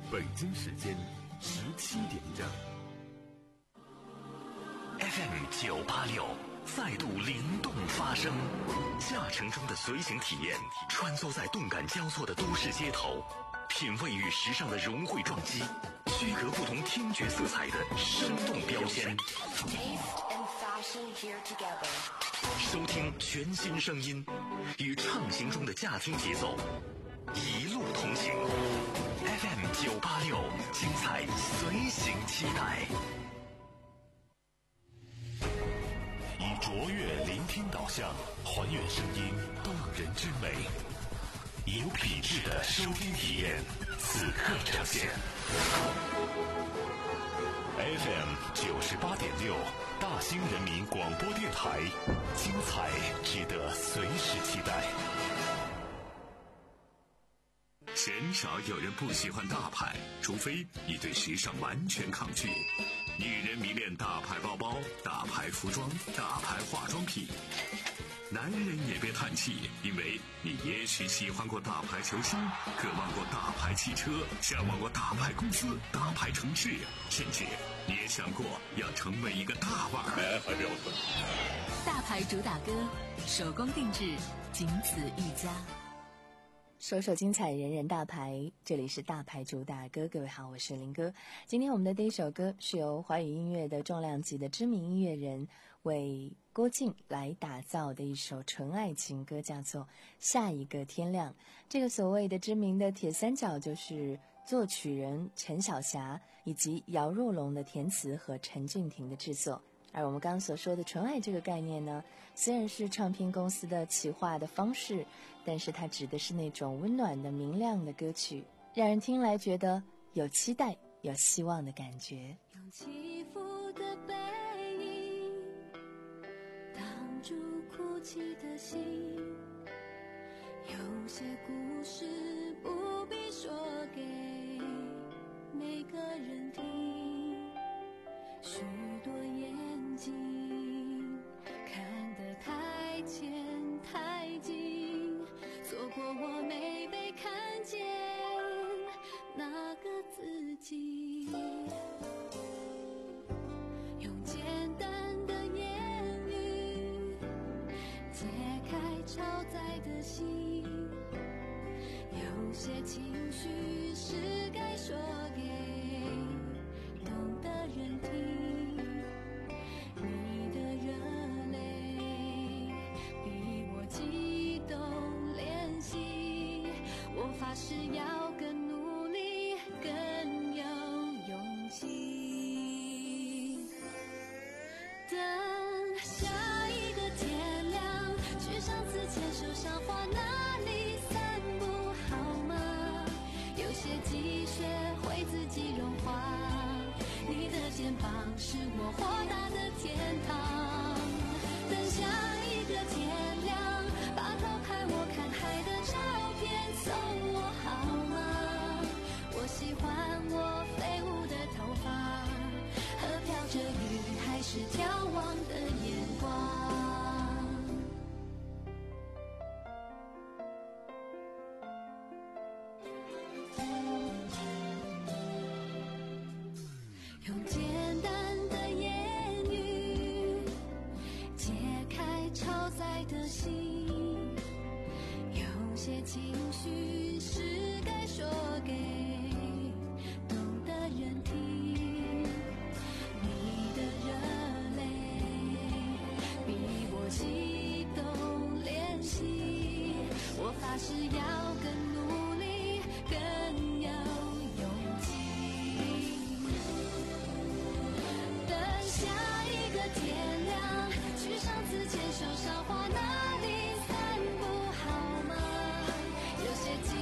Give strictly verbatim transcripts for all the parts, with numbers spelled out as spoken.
北京时间十七点整。 F M 九八六再度灵动发声，驾乘中的随行体验，穿梭在动感交错的都市街头，品味与时尚的融汇撞击，区隔不同听觉色彩的生动标签。收听全新声音，与畅行中的驾听节奏一路同行。F M 九八六，精彩随行期待。以卓越聆听导向，还原声音动人之美，以有品质的收听体验，此刻呈现。F M 九十八点六，大兴人民广播电台，精彩值得随时期待。 鲜少有人不喜欢大牌，除非你对时尚完全抗拒。女人迷恋大牌包包、大牌服装、大牌化妆品。男人也别叹气，因为你也许喜欢过大牌球星，渴望过大牌汽车，向往过大牌公司、大牌城市，甚至你也想过要成为一个大腕儿。还标准。 大牌主打歌，手工定制，仅此一家。 首首精彩，人人大牌，这里是大牌主打歌。各位好，我是林哥。今天我们的第一首歌是由华语音乐的重量级的知名音乐人为郭靖来打造的一首纯爱情歌，叫做《下一个天亮》。这个所谓的知名的铁三角就是作曲人陈小霞以及姚若龙的填词和陈俊廷的制作。而我们刚刚所说的纯爱这个概念呢，虽然是唱片公司的企划的方式，但是它指的是那种温暖的明亮的歌曲，让人听来觉得有期待有希望的感觉。 用起伏的背影挡住哭泣的心，有些故事不必说给每个人听，许多眼睛看得太浅太近，错过我没被看见那个自己。用简单的言语解开超载的心，有些情绪是该说给懂的人听。你的热泪比我激动怜惜，我发誓要更努力更有勇气。等下一个天亮，去上次牵手赏花那里散步好吗？有些积雪会自己融化，你的肩膀是我豁达的天堂。等下一个天亮，把偷拍我看海的照片送我好吗？我喜欢我飞舞的头发和飘着雨还是眺望的眼光。用简单的言语解开超载的心，有些情绪是该说给懂的人听。你的热泪比我激动怜惜，我发誓要更努力更有勇气。等下一个天亮，去上次牵手赏花那里散步好吗？有些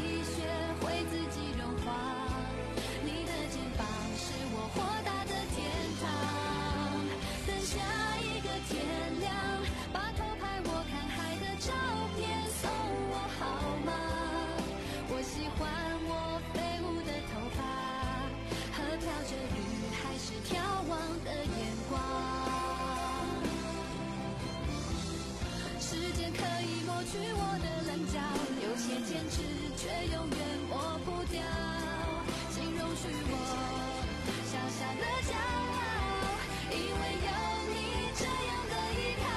属于我小小的骄傲，因为有你这样的依靠。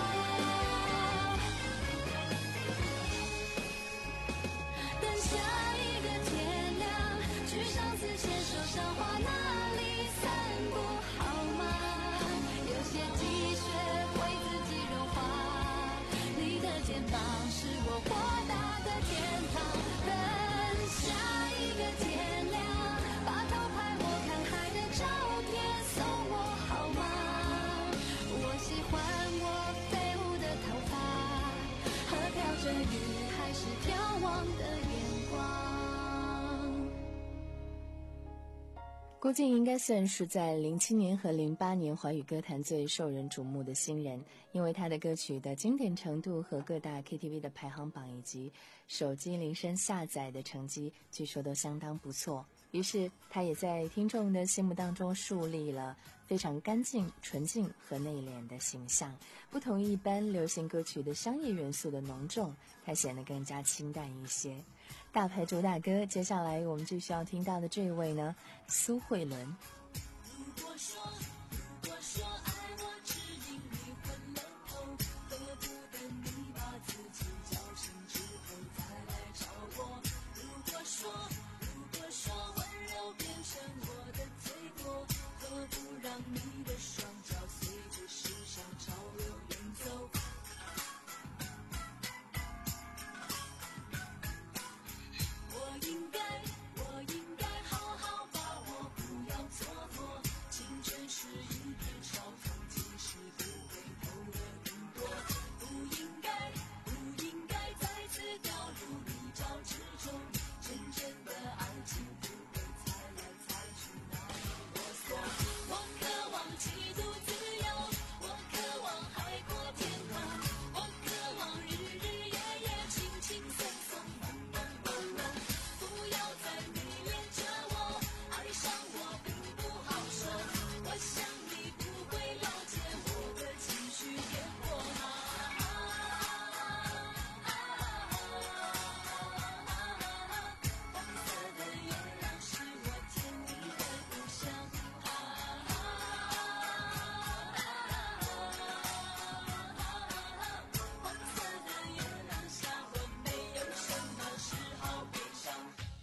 等下一个天亮，去上次牵手赏花那里散步好吗？有些积雪会自己融化，你的肩膀是我豁达的天堂。等下一个天亮，把偷拍我看海的照片送我好吗？我喜欢我飞舞的头发和飘着雨还是眺望的眼光。 郭靖应该算是在零七年和零八年华语歌坛最受人瞩目的新人，因为他的歌曲的经典程度和各大 K T V 的排行榜以及手机铃声下载的成绩，据说都相当不错。于是他也在听众的心目当中树立了非常干净、纯净和内敛的形象。不同于一般流行歌曲的商业元素的浓重，他显得更加清淡一些。大牌主打歌，接下来我们继续要听到的这一位呢，苏慧伦。 如果说如果说爱我只因你昏了头，何不等你把自己叫醒之后再来找我？如果说如果说温柔变成我的罪过，何不让你的双脚随着时尚潮流远走？我应该我应该好好把握，不要蹉跎。青春是一片潮风，即使不回头的云朵。不应该不应该再次掉入泥沼之中，真正的爱情不会猜来猜去哪里啰嗦。我渴望极度自由，我渴望海阔天空，我渴望日日夜夜轻轻松松慢慢慢慢。不要再迷恋着我，爱上我并不好说，我想你不会了解我的情绪变化。黄色的月亮是我甜蜜的故乡。黄色的月亮下，我没有什么时候悲伤。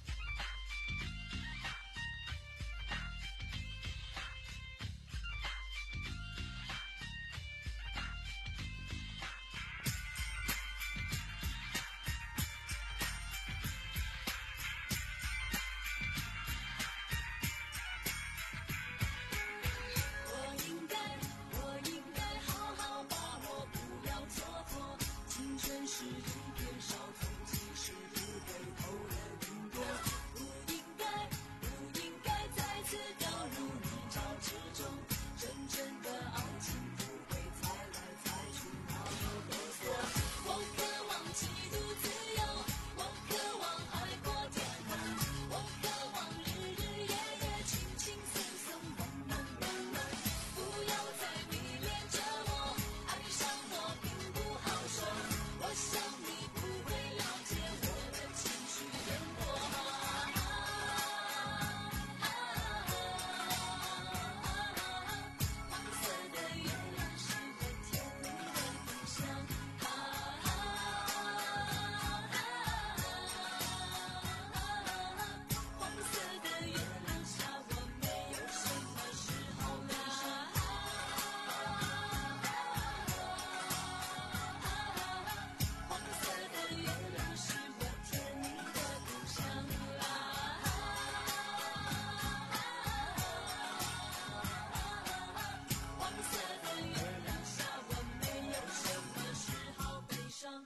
我应该我应该好好把握，不要蹉跎。青春是一片少风，即使不回头的云朵。不应该不应该再次掉入泥沼之中，真正的爱情不会猜来猜去哪有啰嗦。我渴望极度自由，我渴望海阔天空，我渴望日日夜夜轻轻松松慢慢慢慢。不要再迷恋着我，爱上我并不好说，我想你不会了解我的情绪变化。黄色的月亮是我甜蜜的故乡。黄色的月亮下，我没有什么时候悲伤。黄色的月亮是我甜蜜的故乡。黄色的月亮下，我没有什么时候悲伤。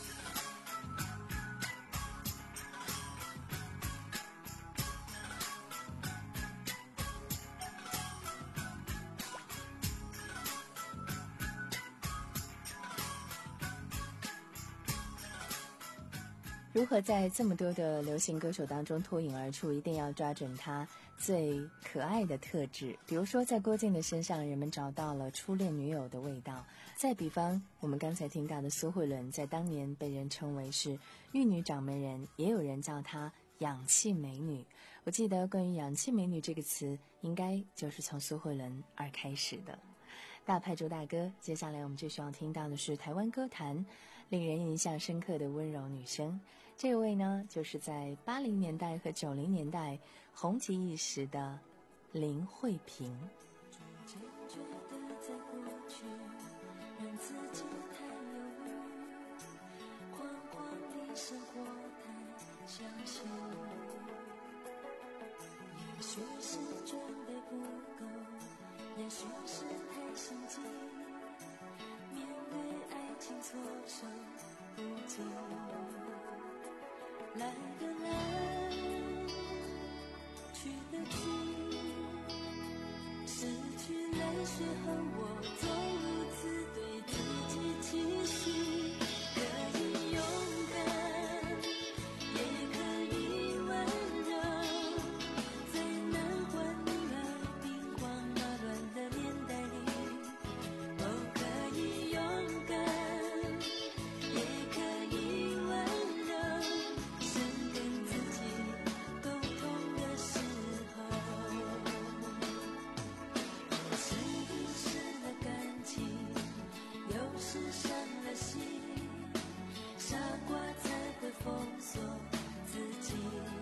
如何在这么多的流行歌手当中脱颖而出，一定要抓准他最可爱的特质。比如说在郭靖的身上，人们找到了初恋女友的味道。再比方我们刚才听到的苏慧伦，在当年被人称为是玉女掌门人，也有人叫她氧气美女。我记得关于氧气美女这个词，应该就是从苏慧伦而开始的。大牌主打歌，接下来我们就希望听到的是台湾歌坛令人印象深刻的温柔女声。这位呢，就是在八零年代和九零年代红极一时的林慧萍。 渐觉得在过去让自己太犹豫，慌慌的生活太相信，也许是准备不够，也许是太心急，面对爱情措手不及，来的来，去的去，失去泪水和我总如此对自己期许，可以勇敢，也可以温柔，在男欢女爱兵荒马乱的年代里，哦，可以勇敢，也可以温柔，生跟自己沟通的时候，是遗失了感情，有时伤了心，傻瓜才会封锁自己，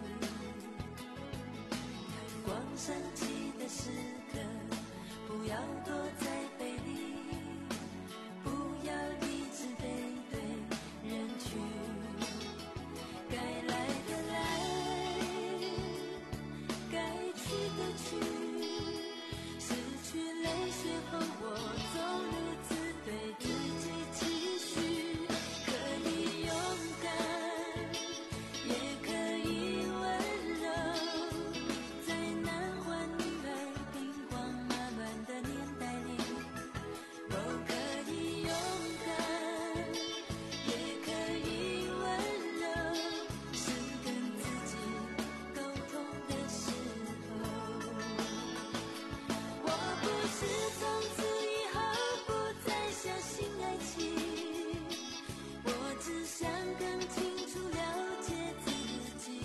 阳光升起的时刻，不要躲在被里，不要一直背对人群，该来的来，该去的去，失去泪水后我总如此对自己期许，可以勇敢，也可以温柔，在男欢女爱兵荒马乱的年代里，哦，可以勇敢，也可以温柔，是跟自己沟通的时候，我不是从此以后不再相信爱情，我只想更清楚了解自己，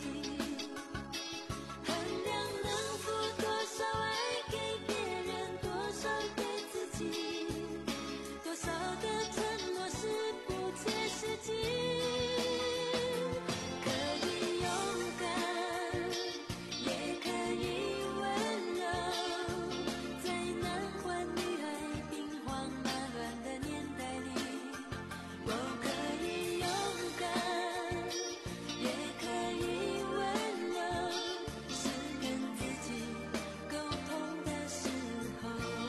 衡量能付多少爱给别人，多少给自己，多少的承诺是不切实际，可以勇敢，也可以温柔，在男欢女爱兵荒马乱的年代里，哦，可以勇敢，也可以温柔，是跟自己沟通的时候，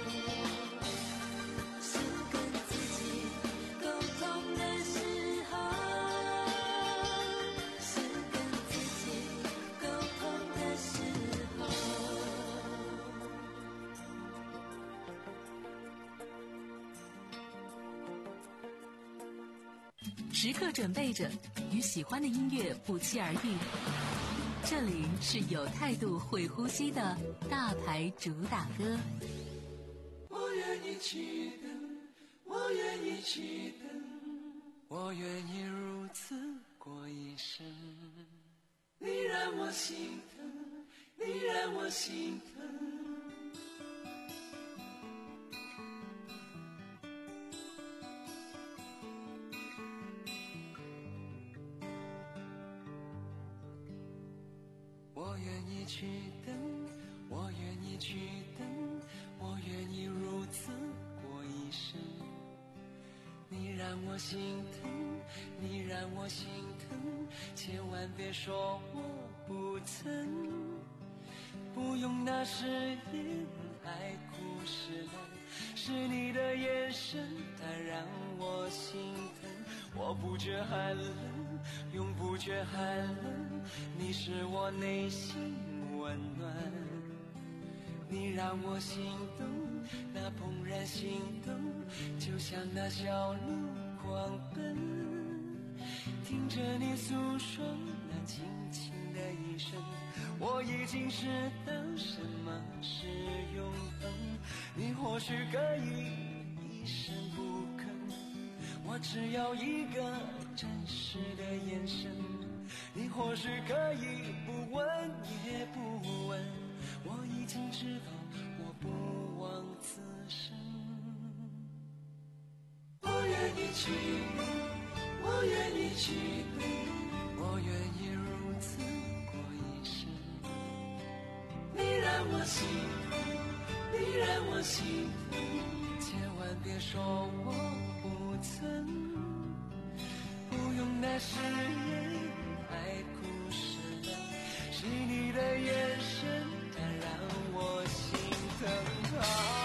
是跟自己沟通的时候，是跟自己沟通的时候。 时刻准备着与喜欢的音乐不期而遇。这里是有态度、会呼吸的大牌主打歌。 我愿意去等，我愿意去等，我愿意如此过一生。你让我心疼，你让我心疼。我愿意去等，我愿意去等，我愿意如此过一生。你让我心疼，你让我心疼，千万别说我不曾。不用那誓言，爱哭是泪，是你的眼神，它让我心疼。我不觉寒冷，永不觉寒冷，你是我内心温暖。你让我心动，那怦然心动，就像那小鹿狂奔。听着你诉说那轻轻的一声，我已经知道什么是永恒。你或许可以一声不吭，我只要一个真实的眼神。 你或许可以不问也不问，我已经知道我不枉此生。我愿意去，我愿意去，我愿意如此过一生。你让我幸福，你让我幸福，千万别说我不曾，不用那誓言太苦涩，是你的眼神它让我心疼啊。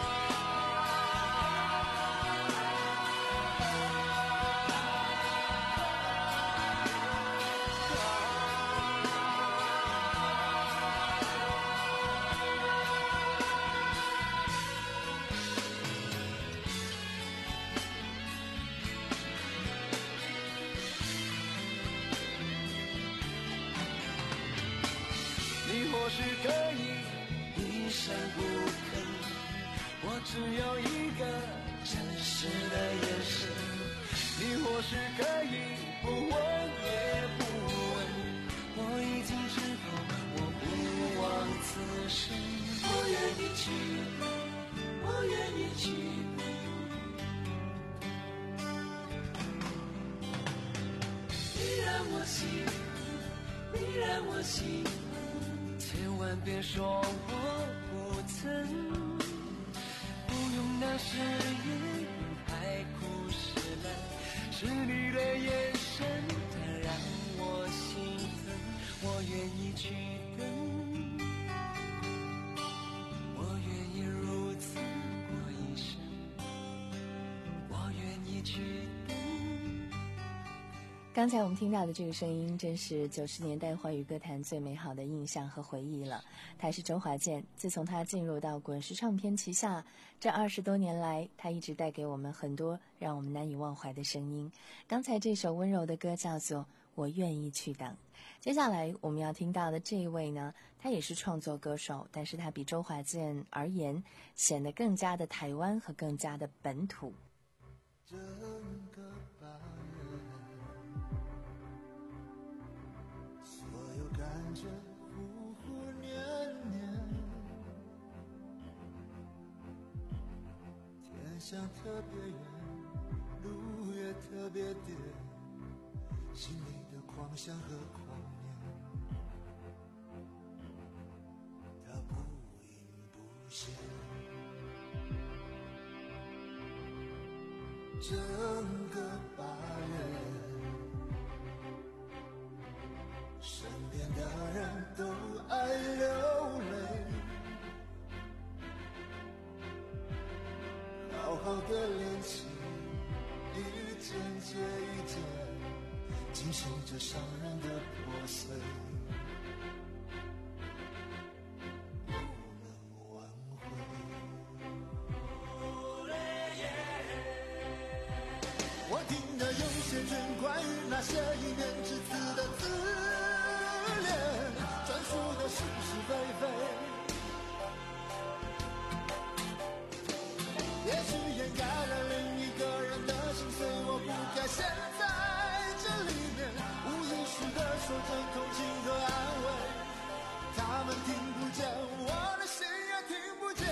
你或许可以一声不吭，我只有一个真实的眼神。你或许可以不问也不问，我已经知道我不枉此生。我愿意去，我愿意去，你让我幸福，你让我幸福，千万别说我不曾，不用那誓言太苦涩了，是你的眼神它让我心疼。我愿意去等，我愿意如此过一生，我愿意去等。 刚才我们听到的这个声音，真是九十年代华语歌坛最美好的印象和回忆了。他是周华健，自从他进入到滚石唱片旗下，这二十多年来，他一直带给我们很多让我们难以忘怀的声音。刚才这首温柔的歌叫做《我愿意去等》。接下来我们要听到的这一位呢，他也是创作歌手，但是他比周华健而言，显得更加的台湾和更加的本土。 整个八月，所有感觉忽忽念念，天想特别远，路也特别颠，心里的狂想和狂念，它不隐不现。整个八月，身边的人都爱流泪，好好的恋情一件接一件，进行着伤人的破碎，不能挽回。我听得有些卷，关于那些一面之词的自恋，专属的是是非非，也许掩盖了另一个人的心碎，我不该陷在这里面，无意识地说着同情和安慰，他们听不见，我的心也听不见。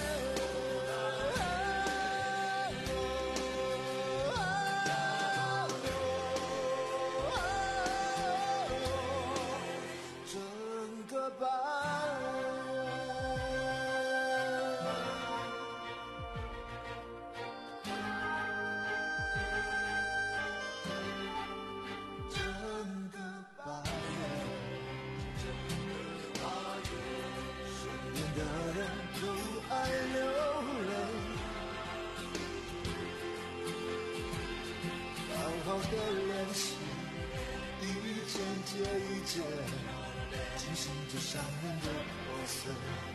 好的练习，一件接一件，进行着伤人的破碎，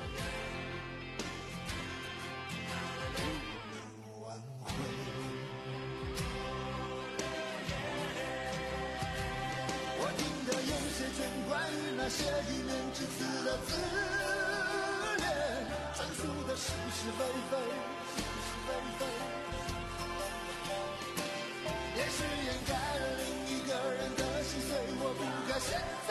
不能挽回。我听得有些卷，关于那些一面之词的自恋，专属的是是非非，是是非非。也许掩盖了另一个人的心碎，我不该现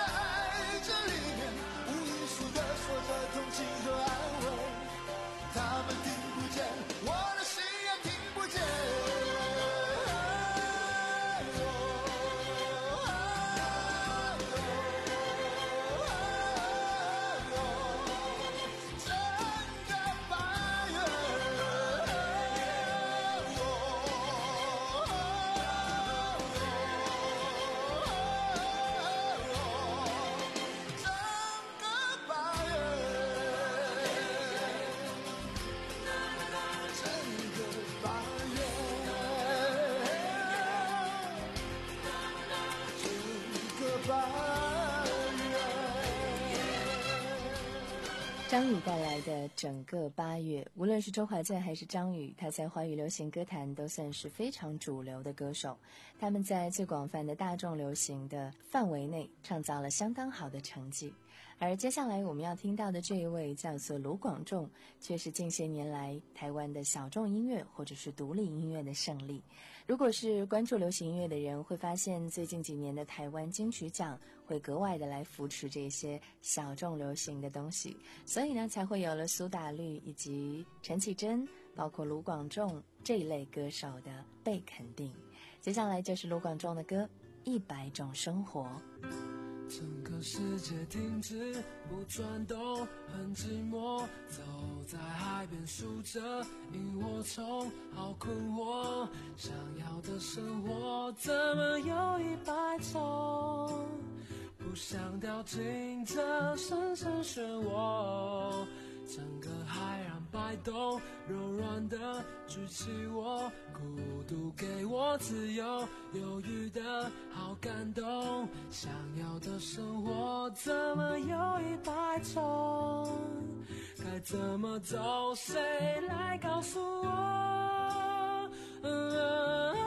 张宇带来的整个八月，无论是周华健还是张宇，他在华语流行歌坛都算是非常主流的歌手。他们在最广泛的大众流行的范围内创造了相当好的成绩。而接下来我们要听到的这一位叫做卢广仲，却是近些年来台湾的小众音乐或者是独立音乐的胜利。如果是关注流行音乐的人，会发现最近几年的台湾金曲奖会格外的来扶持这些小众流行的东西，所以呢才会有了苏打绿以及陈绮贞，包括卢广仲这一类歌手的被肯定。接下来就是卢广仲的歌《一百种生活》。 整个世界停止不转动，很寂寞，走在海边数着萤火虫，好困惑，想要的生活怎么有一百种，不想掉进这深深漩涡，整个海洋摆动，柔软的举起我，孤独给我自由，犹豫的好感动，想要的生活怎么有一百种，该怎么走，谁来告诉我、嗯、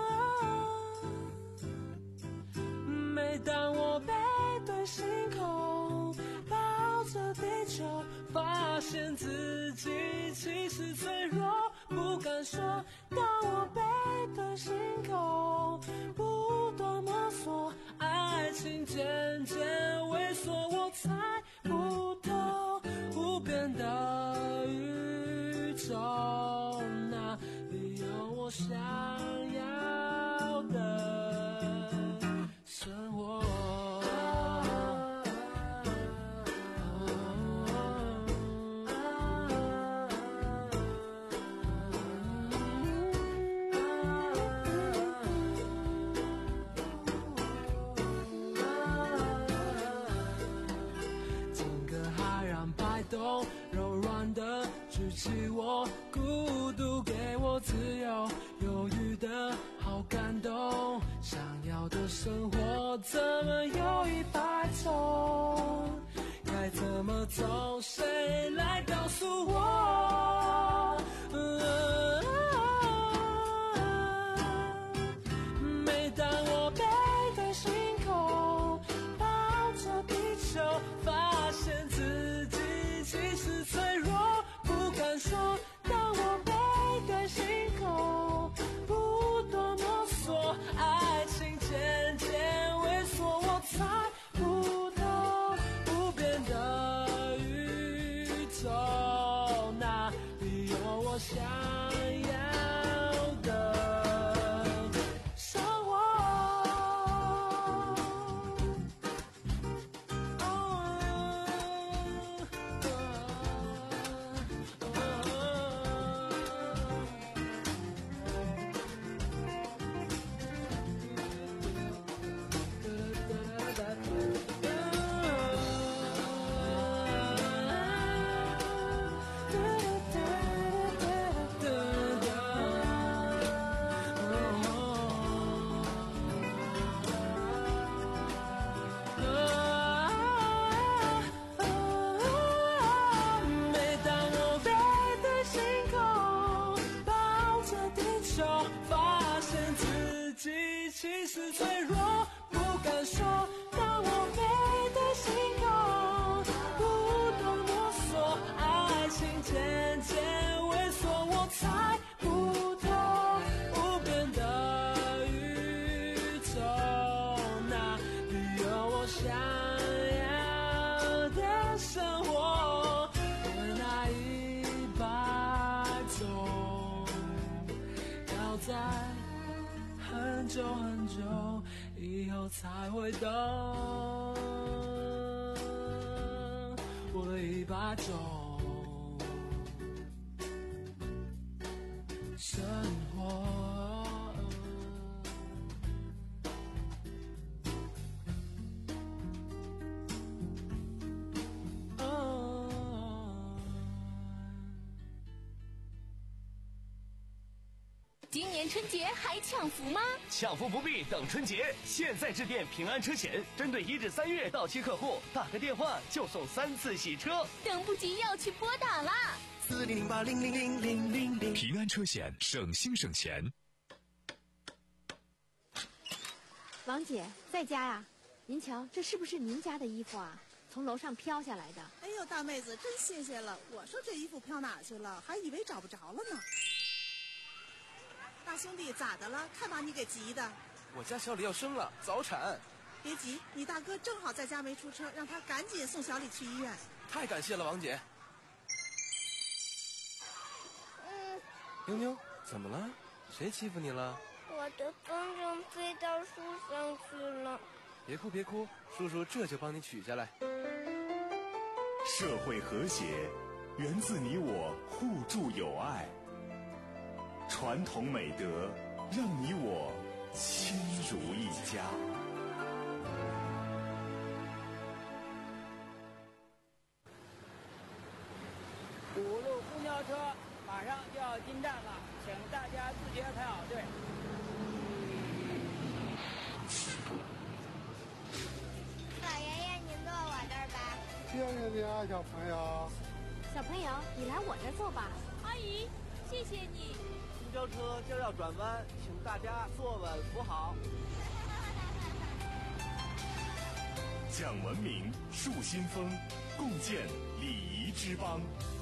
每当我背对星空，抱着地球，发现自己其实脆弱，不敢说。当我背对星空，不断摸索，爱情渐渐萎缩，我猜不透无边的宇宙，哪里有我想要的生活。柔软的举起我，孤独给我自由，犹豫的好感动，想要的生活怎么有一百种，该怎么走，谁来告诉我、嗯、每当我背对星空，抱着地球，发现自己其实脆弱，不敢说。当我背对星空，不断摸索，爱情渐渐萎缩，我猜不透无边的宇宙，哪里有我想要的生活。其实脆弱，不敢说。当我背对星空，不断摸索，爱情渐渐萎缩，我猜不透无边的宇宙，哪里有我想要的生活？而那一百种，要在很久很久以后才会懂，我的一百种生活。 今年年春节还抢福吗？ 抢福不必等春节，现在致电平安车险，针对一至三月到期客户，打个电话就送三次洗车。 等不及要去拨打啦！ 四零零八零零零零零零。 平安车险，省心省钱。 王姐在家呀？您瞧，这是不是您家的衣服啊？从楼上飘下来的。 哎呦，大妹子真新鲜了！我说这衣服飘哪去了，还以为找不着了呢。大兄弟咋的了？看把你给急的。 我家小李要生了，早产。 别急，你大哥正好在家没出车，让他赶紧送小李去医院。 太感谢了，王姐。 嗯。 妞妞，怎么了？谁欺负你了？ 我的风筝飞到树上去了。 别哭别哭，叔叔这就帮你取下来。 社会和谐源自你我互助友爱，传统美德让你我亲如一家。 五路公交车马上就要进站了，请大家自觉排好队。 老爷爷，您坐我这儿吧。 谢谢你啊，小朋友。 小朋友，你来我这儿坐吧。 阿姨，谢谢你。 公交车将要转弯，请大家坐稳扶好。 讲文明，树新风，共建礼仪之邦。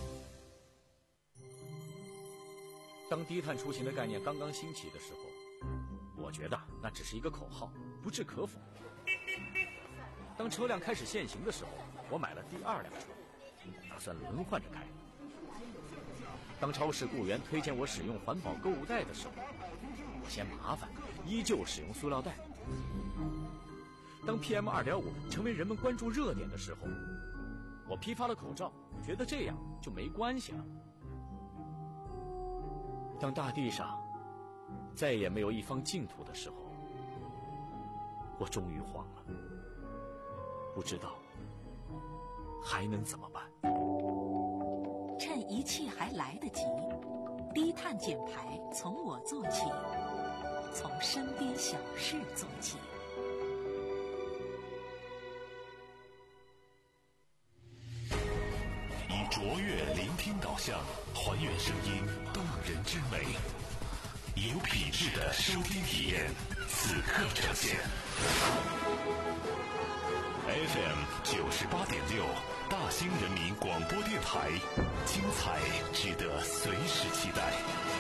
当低碳出行的概念刚刚兴起的时候，我觉得那只是一个口号，不置可否。当车辆开始限行的时候，我买了第二辆车，打算轮换着开。当超市雇员推荐我使用环保购物袋的时候，我嫌麻烦，依旧使用塑料袋。当 P M 二点五 成为人们关注热点的时候，我批发了口罩，觉得这样就没关系了。当大地上再也没有一方净土的时候，我终于慌了，不知道还能怎么办。 趁一切还来得及，低碳减排从我做起，从身边小事做起。 以卓越聆听导向，还原声音动人之美，有品质的收听体验，此刻呈现。F M 九十八点六，大兴人民广播电台，精彩值得随时期待。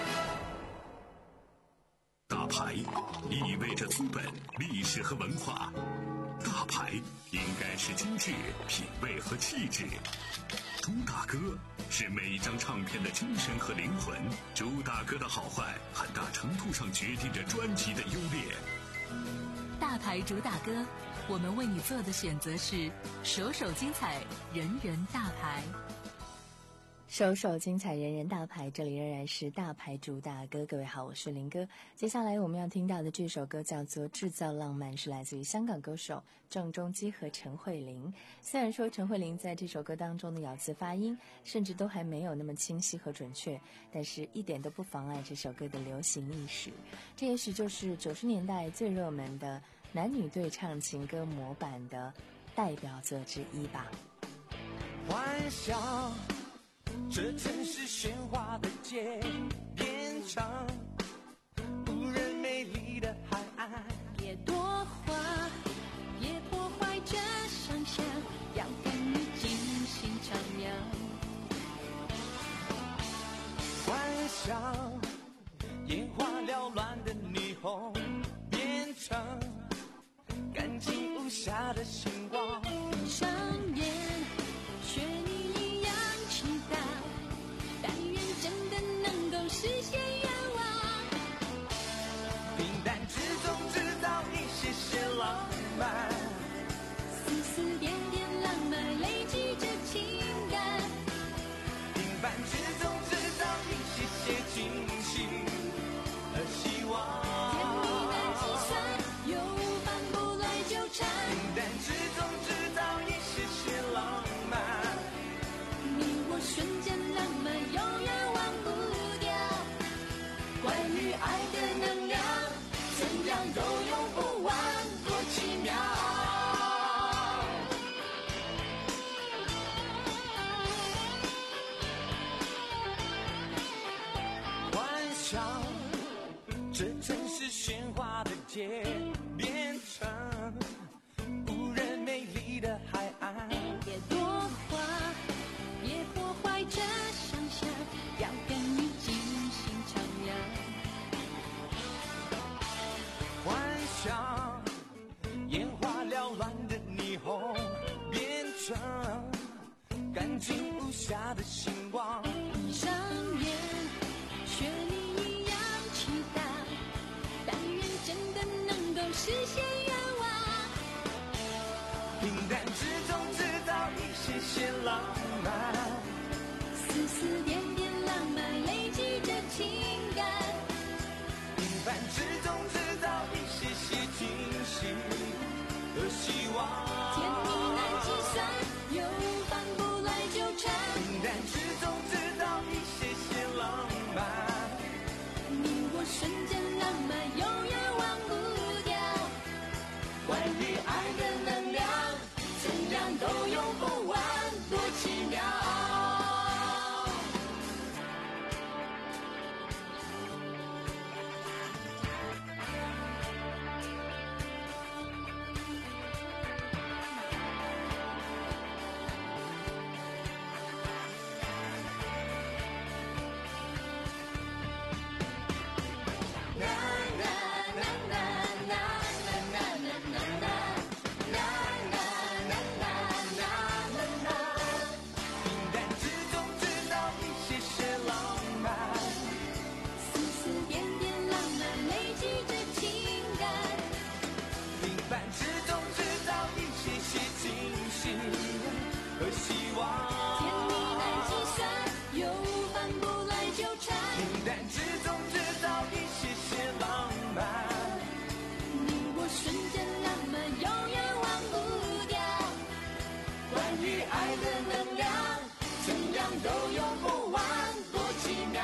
大牌意味着资本、历史和文化，大牌应该是精致、品味和气质。朱大哥是每一张唱片的精神和灵魂，朱大哥的好坏很大程度上决定着专辑的优劣。 大牌主打歌，我们为你做的选择是首首精彩，人人大牌。 首首精彩，人人大牌，这里仍然是大牌主打歌。各位好，我是林哥。接下来我们要听到的这首歌叫做《制造浪漫》，是来自于香港歌手郑中基和陈慧琳。虽然说陈慧琳在这首歌当中的咬字发音甚至都还没有那么清晰和准确，但是一点都不妨碍这首歌的流行历史。这也许就是九十年代最热门的男女对唱情歌模板的代表作之一吧。 幻想这城市喧哗的街变成无人美丽的海岸， 别多话，别破坏这想象，要跟你尽兴徜徉。 幻想眼花缭乱的霓虹变成干净无瑕的星光， 上演学你一样期待，但愿真的能够实现愿望。 平淡之中制造一些些浪漫， 丝丝点点浪漫累积着情感， 平凡之中制造一些些惊喜和希望。 甜蜜难计算，有烦不来纠缠， 平淡之中制想这城市喧哗的街变成无人美丽的海岸。 别多话，别破坏这想象，要跟你尽兴徜徉。 幻想眼花缭乱的霓虹变成干净无瑕的星光。 闭上眼，学你一样期待，但愿真的能够实现愿望。 平淡之中制造一些些浪漫， 丝丝点点浪漫累积着情感。 平凡之中制造一些些惊喜和希望。 甜蜜难计算，又反不来纠缠。 平淡之中制造一些些浪漫， 你我瞬间浪漫永远忘不掉。关于爱的能量，怎样都用不完，多奇妙。都用不完，多奇妙。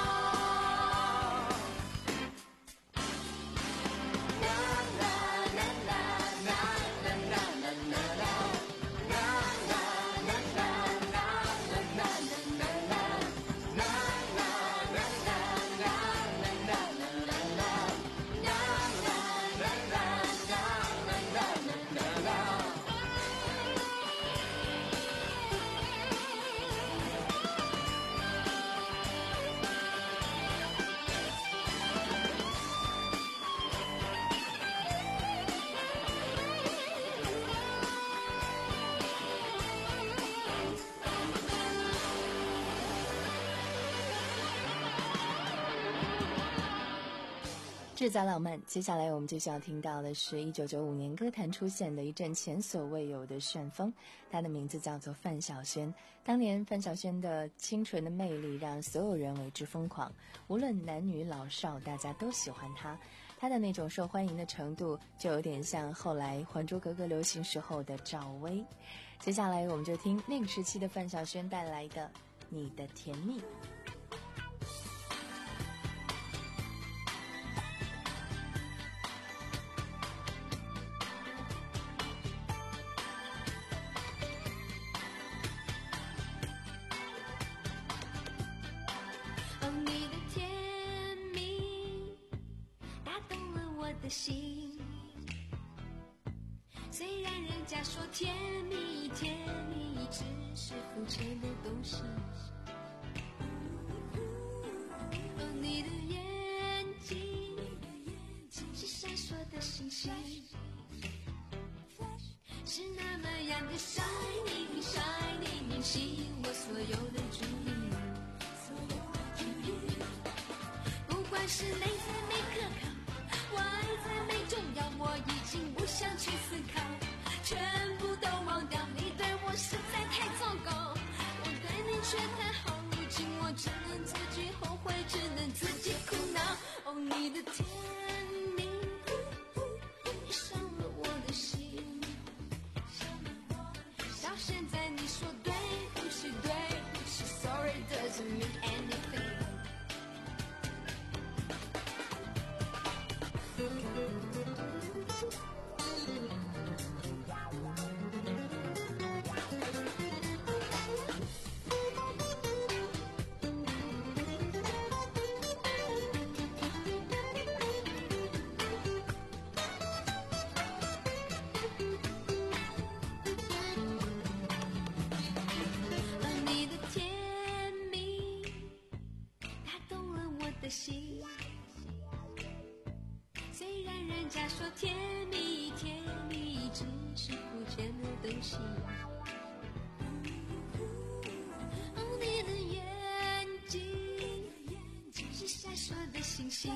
制造浪漫。接下来我们接下来听到的是一九九五年歌坛出现的一阵前所未有的旋风，她的名字叫做范晓萱。当年范晓萱的清纯的魅力让所有人为之疯狂，无论男女老少，大家都喜欢她。她的那种受欢迎的程度就有点像后来《还珠格格》流行时候的赵薇。接下来我们就听那个时期的范晓萱带来的《你的甜蜜》。 心，虽然人家说甜蜜甜蜜只是肤浅的东西，哦，你的眼睛是闪烁的星星，是那么样的 shining shining， 吸引我所有的注意，不管是内在没可靠，外在没重要，我已经不想去思考，全部都忘掉，你对我实在太糟糕，我对你却太好，如今我只能自己后悔，只能自己苦恼。哦，你的甜蜜你伤了我的心，到现在你说对不起对不起 Sorry doesn't mean anything。 说甜蜜甜蜜只是肤浅的东西。哦，你的眼睛是闪烁的星星，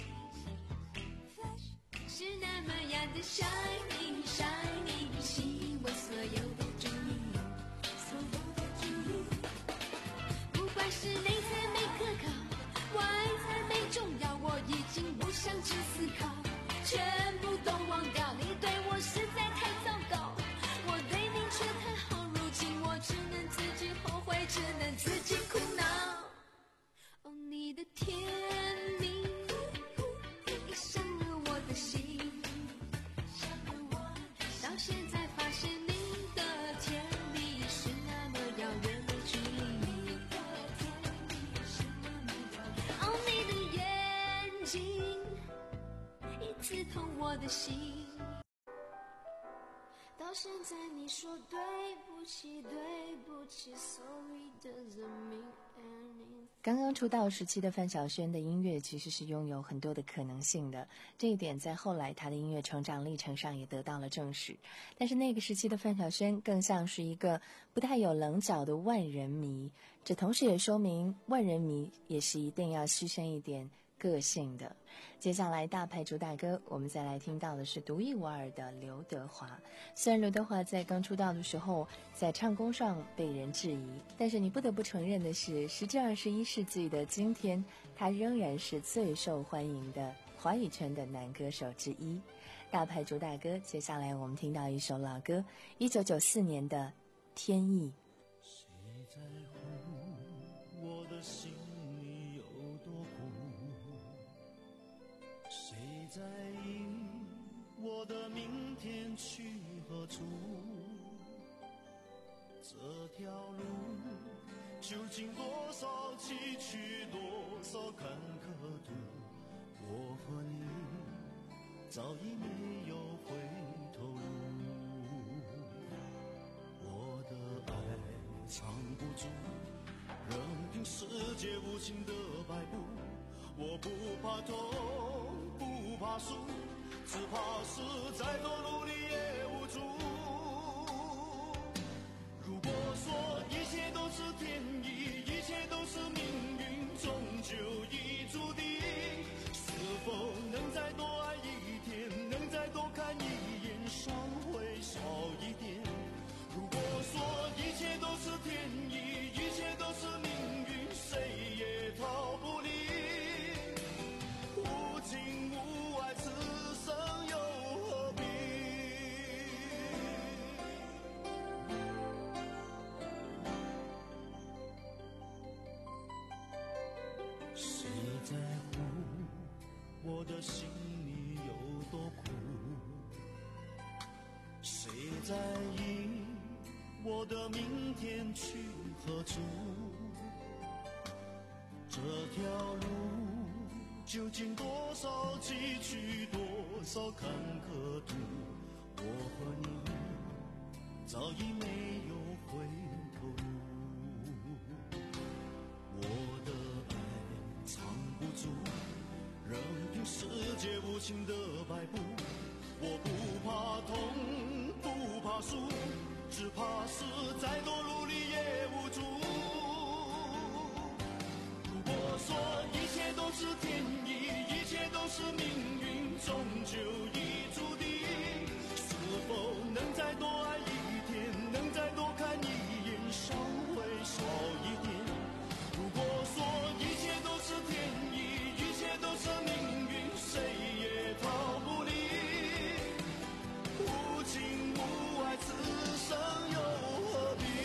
是那么样的 shining shining， 吸引我所有的注意，所有的注意。不管是内在美可靠，外在美重要，我已经不想去思考，全部都忘掉。你对我实在太糟糕，我对你却太好，如今我只能自己后悔，只能自己苦恼。哦，你的甜蜜已伤了我的心，到现在发现你的甜蜜是那么遥远的距离。哦，你的眼睛已刺痛我的心，到现在你说对不起对不起 Sorry doesn't mean anything。 刚刚出道时期的范晓萱的音乐其实是拥有很多的可能性的，这一点在后来她的音乐成长历程上也得到了证实。但是那个时期的范晓萱更像是一个不太有棱角的万人迷，这同时也说明万人迷也是一定要牺牲一点个性的。接下来大牌主打歌，我们再来听到的是独一无二的刘德华。虽然刘德华在刚出道的时候在唱功上被人质疑，但是你不得不承认的是，时至二十一世纪的今天，他仍然是最受欢迎的华语圈的男歌手之一。大牌主打歌，接下来我们听到一首老歌，一九九四年的《天意》。 谁在乎我的心里有多苦？谁在意我的明天去何处？这条路究竟多少崎岖，多少坎坷途？我和你早已没有回头路。我的爱藏不住，任凭世界无情的摆布。我不怕痛，不怕输，只怕是再多努力也无助。如果说一切都是天意，一切都是命运，终究已注定，是否能再多爱一天，能再多看一眼，伤会少一点。如果说一切都是天意，一切都是命运，谁也逃不离。无情无爱，此生又何必？谁在乎我的心里有多苦？谁在意我的明天去何处？这条路究竟多少崎岖，多少坎坷途？我和你早已没有回头路。我的爱藏不住，任凭世界无情的摆布。我不怕痛，不怕输，只怕是再多努力也无助。如果说一切都是天意，一切都是命运，终究已注定，是否能再多爱一天，能再多看一眼，伤会少一点。如果说一切都是天意，一切都是命运，谁也逃不离。无情无爱，此生又何必？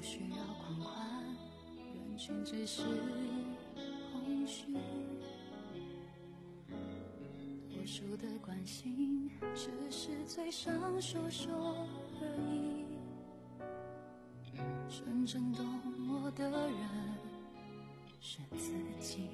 需要狂欢，人群只是空虚。多数的关心只是嘴上说说而已，真正懂我的人是自己。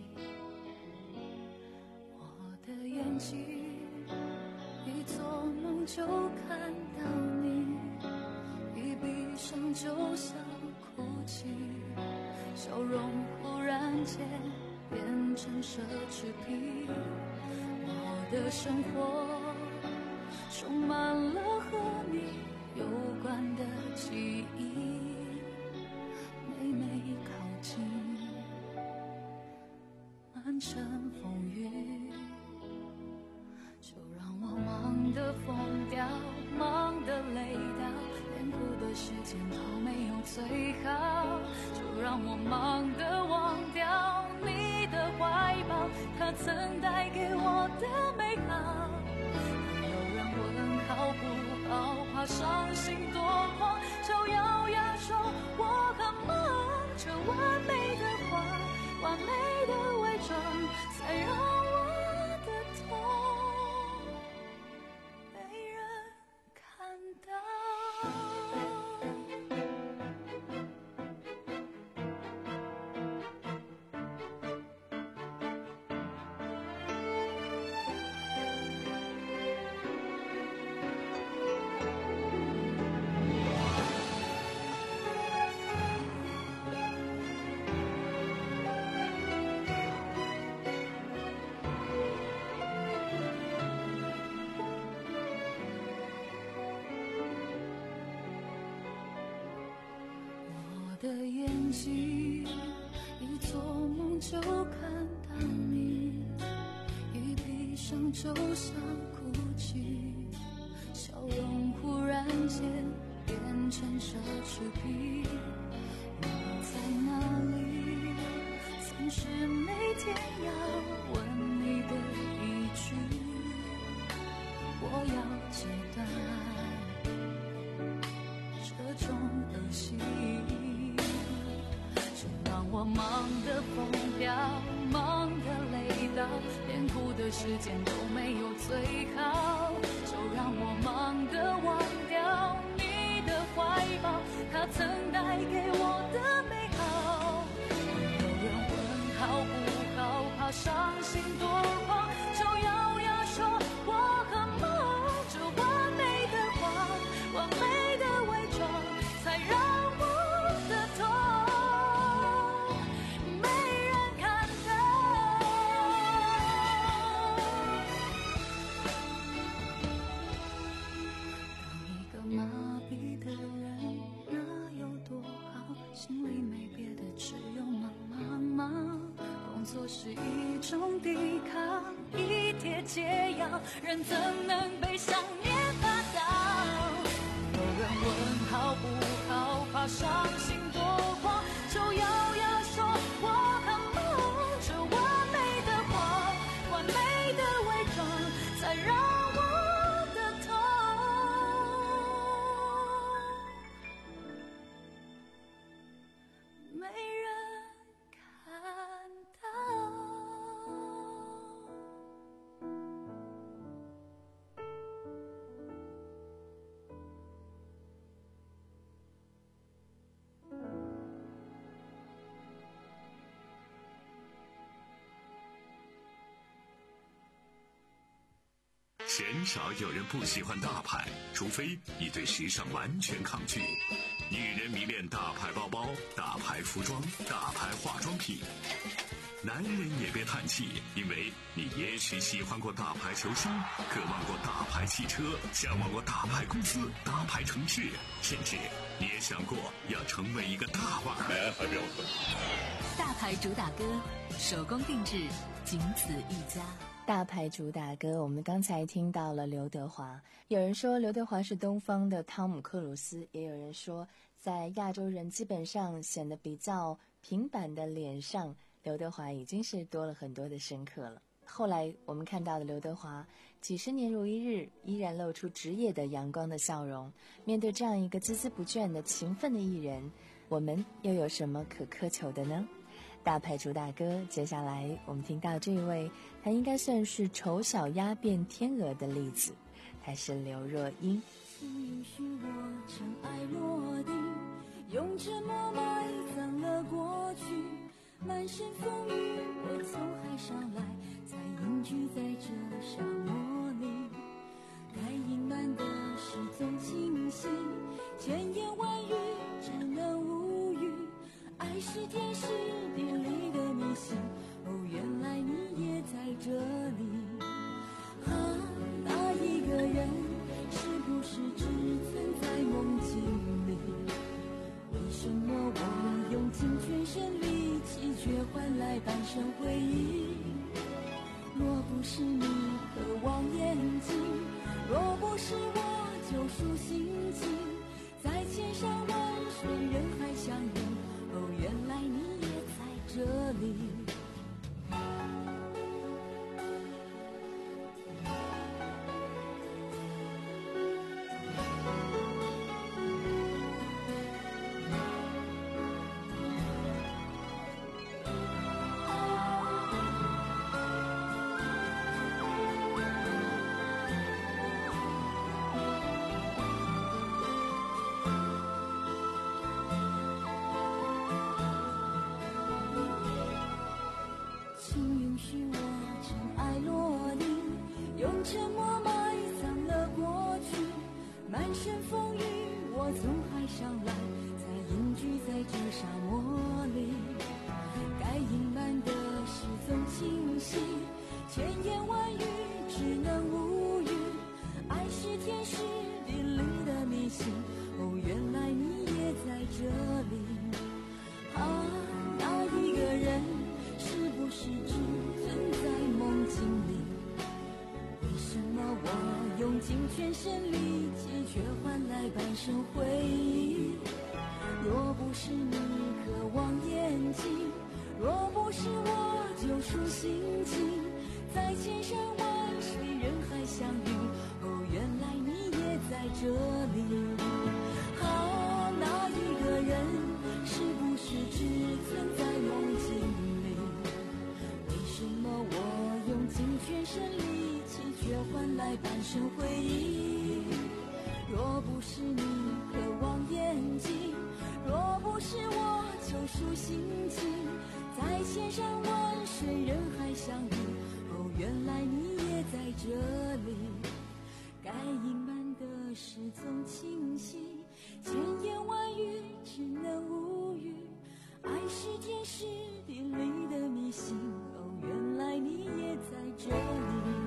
我的眼睛一做梦就看到你，一闭上就想哭泣，笑容忽然间变成奢侈品。我的生活充满了和你有关的记忆，每每靠近满城风雨，就让我忙得疯掉，忙得累到连哭的时间都没有最好，就让我忙得忘掉你的怀抱，它曾带给我的美好。有人问好不好，怕伤心多狂，就咬牙说我很忙，这完美的话，完美的伪装，才让我的痛没人看到。我的眼睛一做梦就看到你，一闭上就想哭泣，笑容忽然间变成奢侈品。你在哪里？总是每天要问你的一句，我要戒断这种恶习，就让我忙得疯掉，忙得累到连哭的时间都没有最好，就让我忙得忘掉你的怀抱，它曾带给我的美好。有人问好不好，怕伤心多狂，就咬牙说我很忙，这完美的话，完美的伪装，才让我的痛没人看到。当一个麻痹的人，那有多好？心里没别的，只有忙忙忙。工作是一种抵抗，一帖解药，人怎能被想念打倒？有人问好不好，怕伤心多狂，就咬牙说我很忙，这完美的话，完美的伪装，才让我的痛没人看到。 鲜少有人不喜欢大牌，除非你对时尚完全抗拒。女人迷恋大牌包包、大牌服装、大牌化妆品。男人也别叹气，因为你也许喜欢过大牌球星，渴望过大牌汽车，向往过大牌公司、大牌城市，甚至你也想过要成为一个大腕。哎，还没有喝。 大牌主打歌，手工定制，仅此一家。 大牌主打歌，我们刚才听到了刘德华。有人说刘德华是东方的汤姆克鲁斯，也有人说在亚洲人基本上显得比较平板的脸上，刘德华已经是多了很多的深刻了。后来我们看到的刘德华几十年如一日，依然露出职业的阳光的笑容。面对这样一个孜孜不倦的勤奋的艺人， 我们又有什么可苛求的呢？大牌主打歌，接下来我们听到这一位，他应该算是丑小鸭变天鹅的例子，他是刘若英。 请允许我尘埃落定，用沉默埋葬了过去，满身风雨我从海上来，才隐居在这沙漠里，该隐瞒的事总清晰，千言万语只能无语，爱是天时地利的迷信，哦，原来你也在这里。啊，那一个人是不是只存在梦境里？为什么我用尽全身力气，却换来半生回忆？若不是你渴望眼睛，若不是我救赎心情，在千山万水人海相遇，哦，原来你也在这里。沉默埋葬了过去，满身风雨我从海上来，才隐居在这沙漠里，该隐瞒的事总清晰，千言万语只能无语，爱是天时地利的迷信，哦，原来你也在这里。啊，那一个人是不是只存在梦境里？为什么我用尽全身力气，却换来半生回忆？若不是你渴望眼睛，若不是我救赎心情，在千山万水人海相遇，哦，原来你也在这里。啊，那一个人是不是只存在梦境里？为什么我用尽全身力气，却换来半生回忆？若不是你渴望眼睛，若不是我救赎心情，在千山万水人海相遇，哦，原来你也在这里。该隐瞒的事总清晰，千言万语只能无语，爱是天时地利的迷信，哦，原来你也在这里。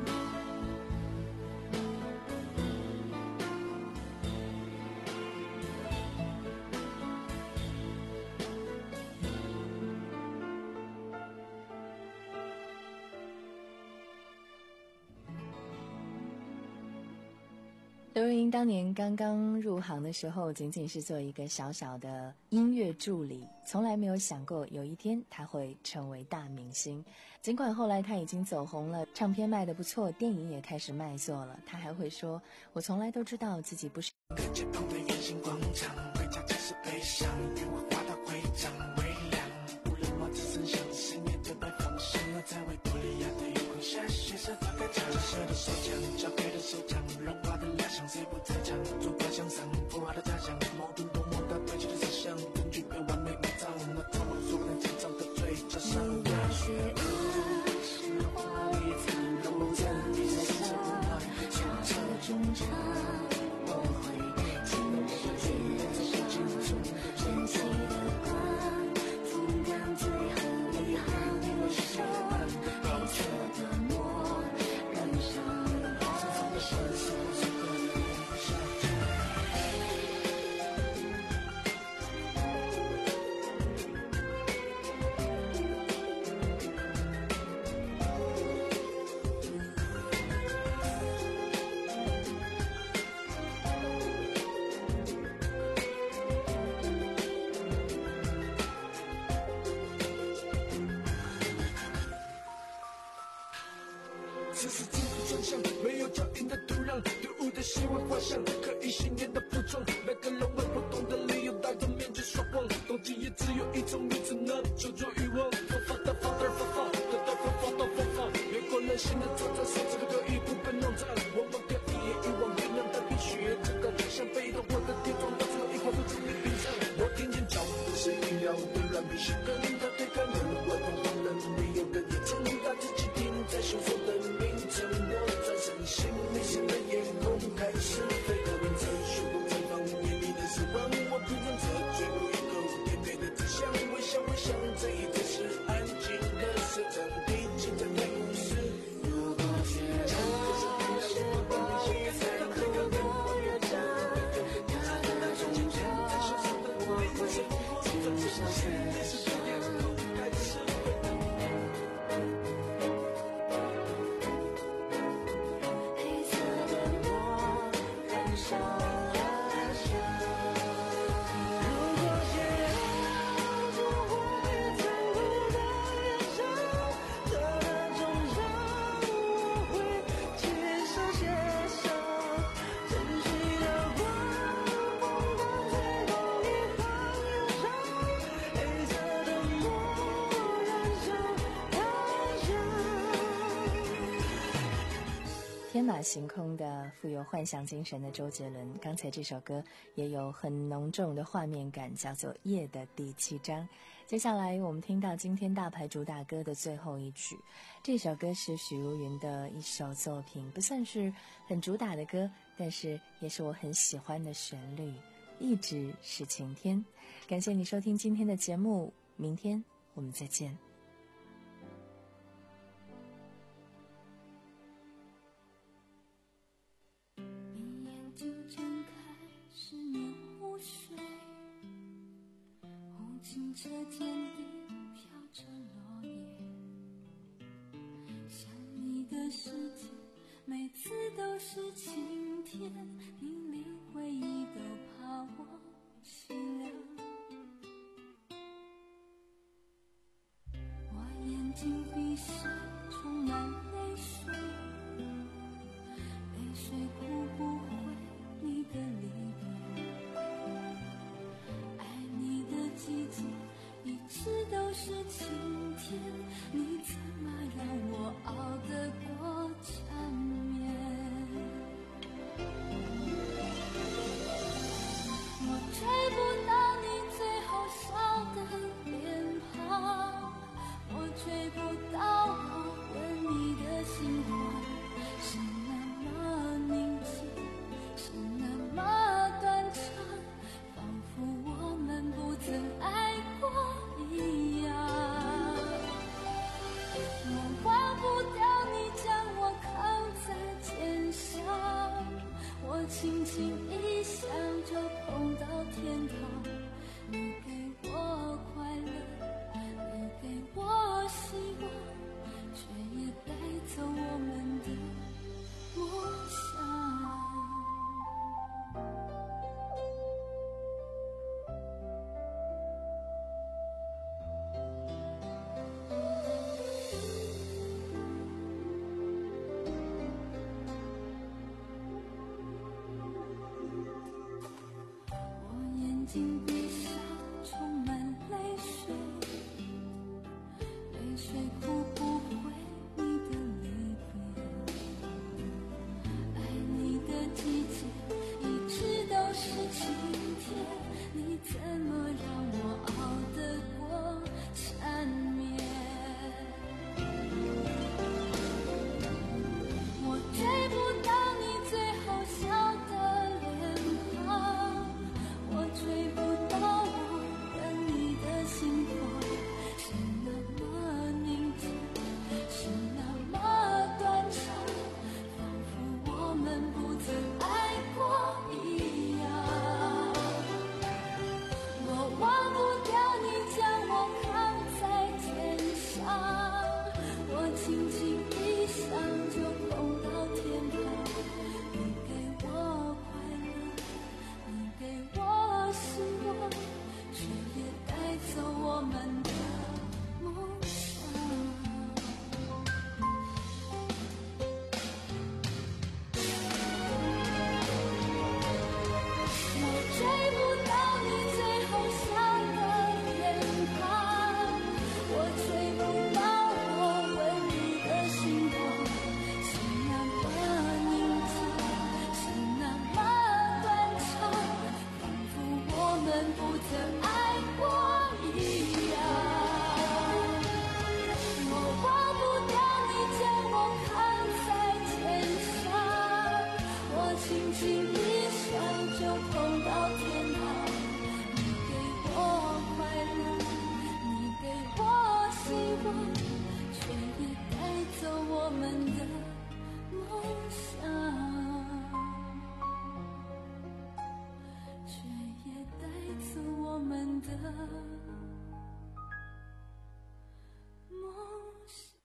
刘若英当年刚刚入行的时候，仅仅是做一个小小的音乐助理，从来没有想过有一天她会成为大明星。尽管后来她已经走红了，唱片卖得不错，电影也开始卖座了，她还会说：“我从来都知道自己不是。” 街旁的圆形广场，回家只是悲伤，愿我画到会长微凉，无论我只剩下十年的白放生，我在维多利亚的月光下，学生发个长射的手枪，交给的手掌，融化的蜡像谁不在场，坐标向上，破坏的假象，矛盾多么大，对齐的思想，根据被完美埋葬，那他们说不能紧张的嘴加上我邪恶是花里藏龙针，你是什么？唱着中唱，我会听世界在深处升起的光，冲亮最后一行我手，黑色的墨染上了深色的脸上。 这是金属转向，没有脚印的土壤，队伍的希望画像，可以信念的服装，每个人为不同的理由戴着面具说谎，懂是跟他对开门，我碰红了，没有人也曾把自己钉在胸口的名称。我转身，心里现的夜空开始沸腾，这虚空绽放眼里的死亡，我品尝着最后一口甜美的滋香，微笑微笑，这一切是安静的社长，毕竟在开故事。如果天长是我一再的热衷，他的那种情在手上的我会总是想起你是对的空开始沸腾。黑色的我燃烧燃烧，如果想要做火焰残酷的燃烧，在那种伤我会接受接受，沉睡的光风光在梦里放燃烧，黑色的我燃烧燃烧。 天马行空的、富有幻想精神的周杰伦，刚才这首歌也有很浓重的画面感，叫做《夜的第七章》。接下来我们听到今天大牌主打歌的最后一曲，这首歌是许茹芸的一首作品，不算是很主打的歌，但是也是我很喜欢的旋律，一直是晴天。感谢你收听今天的节目，明天我们再见。 你眼睛睁开是面湖水，无尽这天地飘着落叶，想你的世界每次都是晴天，你连回忆都怕我凄凉。我眼睛闭上，充满泪水，泪水哭不回你的离别，爱你的季节一直都是晴天，你怎么让我熬得过缠绵？我追不到你最后笑的脸庞，我追不到我吻你的心慌，是那么宁静，是那么短长，仿佛我们不曾爱过一样。我忘不掉你将我扛在肩上，我轻轻一想就碰到天堂。你给我快乐，你给我希望，却也带走我们的梦想。我眼睛闭上，充满泪水，泪水哭不回你的离别，爱你的季节一直都是晴天，你怎么让我熬得过缠绵？我追不到你最后笑的脸庞，我追不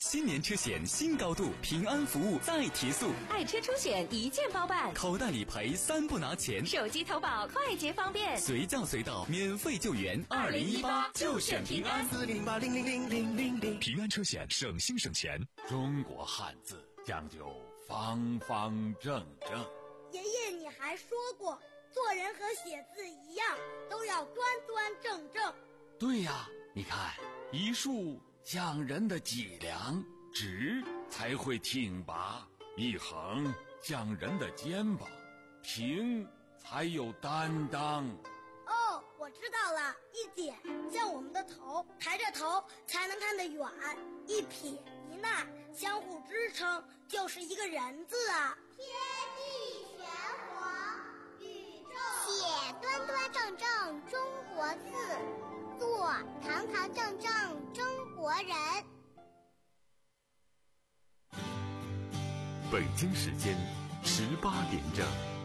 新年车险新高度，平安服务再提速， 爱车出险一键包办， 口袋理赔三不拿钱， 手机投保快捷方便， 随叫随到，免费救援。二零一八就选平安， 四零八零零零零零零。 平安车险，省心省钱。 中国汉字讲究方方正正。 爷爷，你还说过，做人和写字一样，都要端端正正。 对呀，你看，一竖像人的脊梁，直才会挺拔；一横像人的肩膀，平才有担当。 哦，我知道了，一点像我们的头，抬着头才能看得远；一撇一捺相互支撑，就是一个人字啊。 天地玄黄，宇宙写端端正正中国字，做堂堂正正中国人。 北京时间十八点整。